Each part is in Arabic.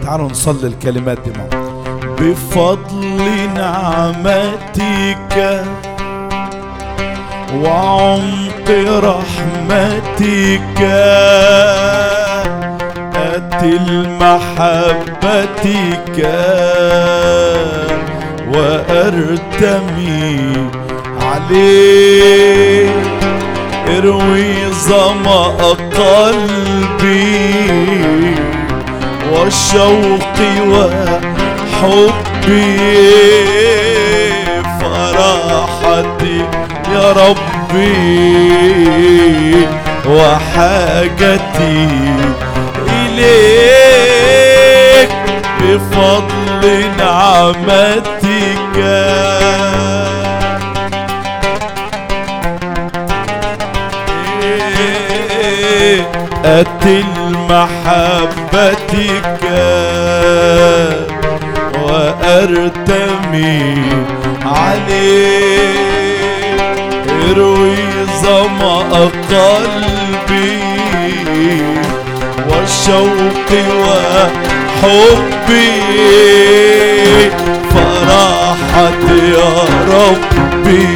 تعالوا نصلي الكلمات دي معا. بفضل نعمتك وعمق رحمتك أتل محبتك وأرتمي عليك، اروي ظمأ قلبي وشوقي وحبي، فرحتي يا ربي وحاجتي إليك، بفضل نعمتك أتل محبتك وأرتمي عليك، اروي ظمأ قلبي وشوقي وحبي، فرحتي يا ربي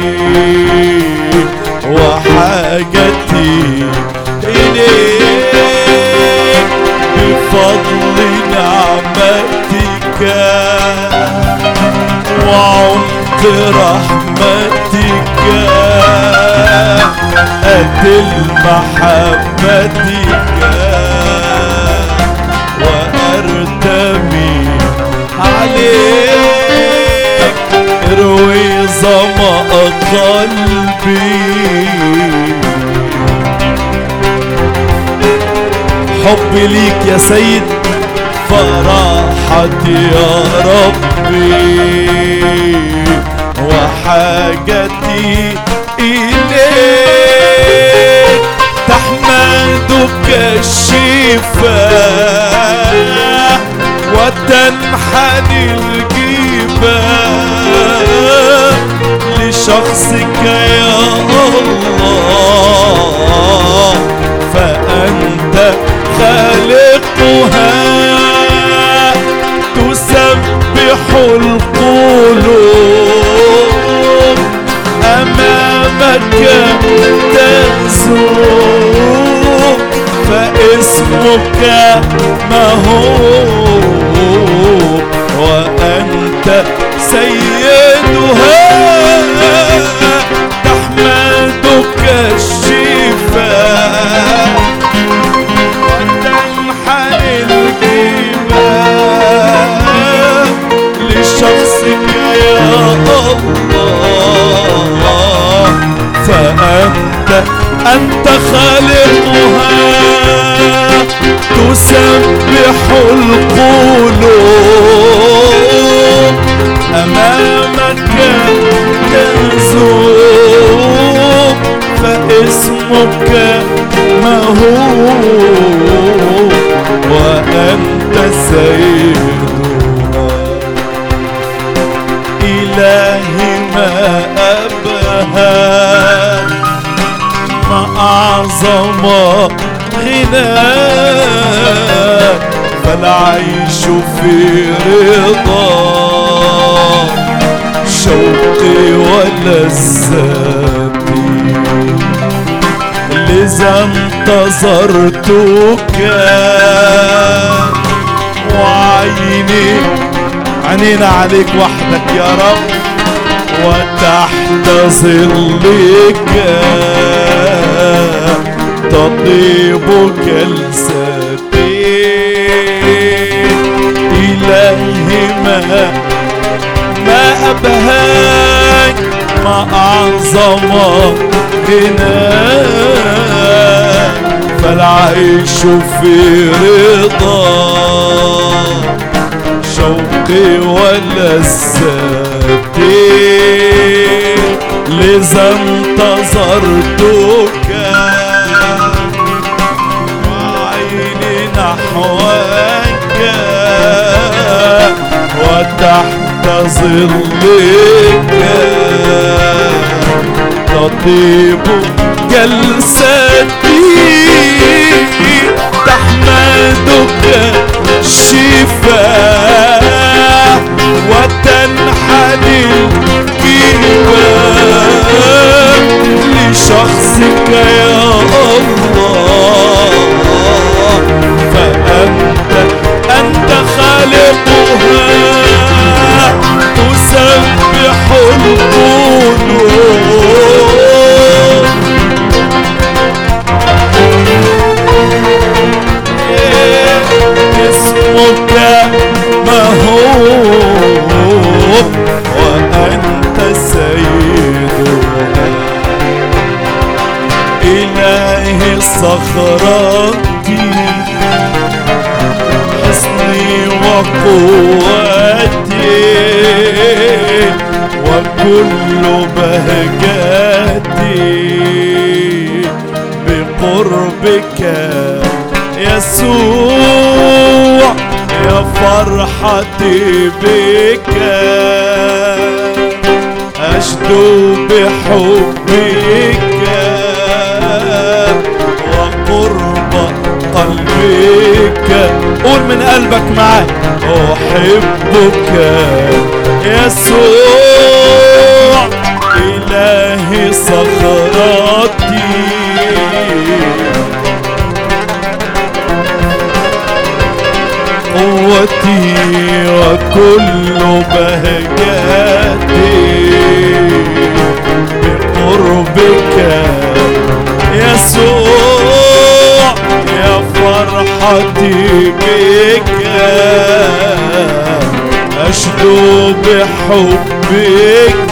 وحاجتي إليك، بفضل نعمتك وعمق رحمتك أتل محبتك وأرتمي عليك، اروي ظمأ قلبي، حبي ليك يا سيد فرحتي يا ربي وحاجتي إليك، تحمدك الشفاء وتنحني الجبال لشخصك يا الله، فأنت خالقها تسبح القلوب، أمامك تنزل فاسمك مهوب، وأنت سيدها تحمدك الشفاء وتنحني الجبال لشخصك يا الله، فأنت خالقها تسبح القلوب، أمامك تنزل فاسمك مهوب، وأنت سيدها، إلهي ما أبهى ما أعظم غناك، فالعيش في رضا شوقي ولذتي، لذا انتظرتك وعيني عينينا عليك وحدك يا رب، وتحت ظلك تطيب جلستي، إلهي ما أبهاك ما أعظم غناك، فالعيش في رضا شوقي ولذتي، لذا انتظرتك وعيني نحوك، وتحت ظلك تطيب جلستي، تحمدك الشفاء وتنحني الجبال لشخصك يا الله. فأنت خالقها تسبح القلوب. اسمك مهوب وأنت سيدنا. إلهي صخرتي حصني وقوتي وكل بهجتي بقربك يسوع. يا فرحتي بك أشدو بحبك وقرب قلبك. قول من قلبك معاي أحبك يسوع. إلهي صخرتي قوتي وكل بهجتي بقربك يسوع. يا فرحتي بك أشدو بحبك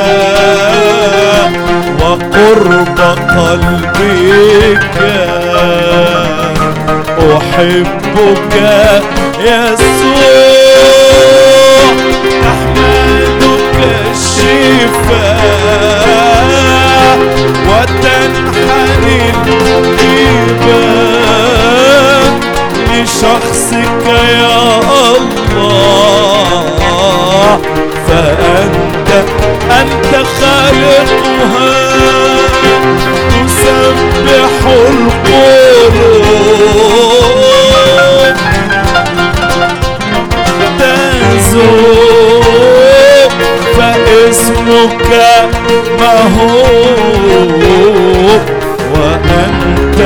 وقرب قلبك أحبك يسوع. أحمدك الشفاء وتنحني الجبال لشخصك يا الله. فأنت خالقها تسبح القلوب تزور. فاسمك مهوب وأنت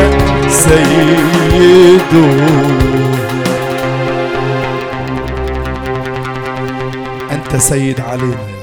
سيدنا. أنت سيد علينا.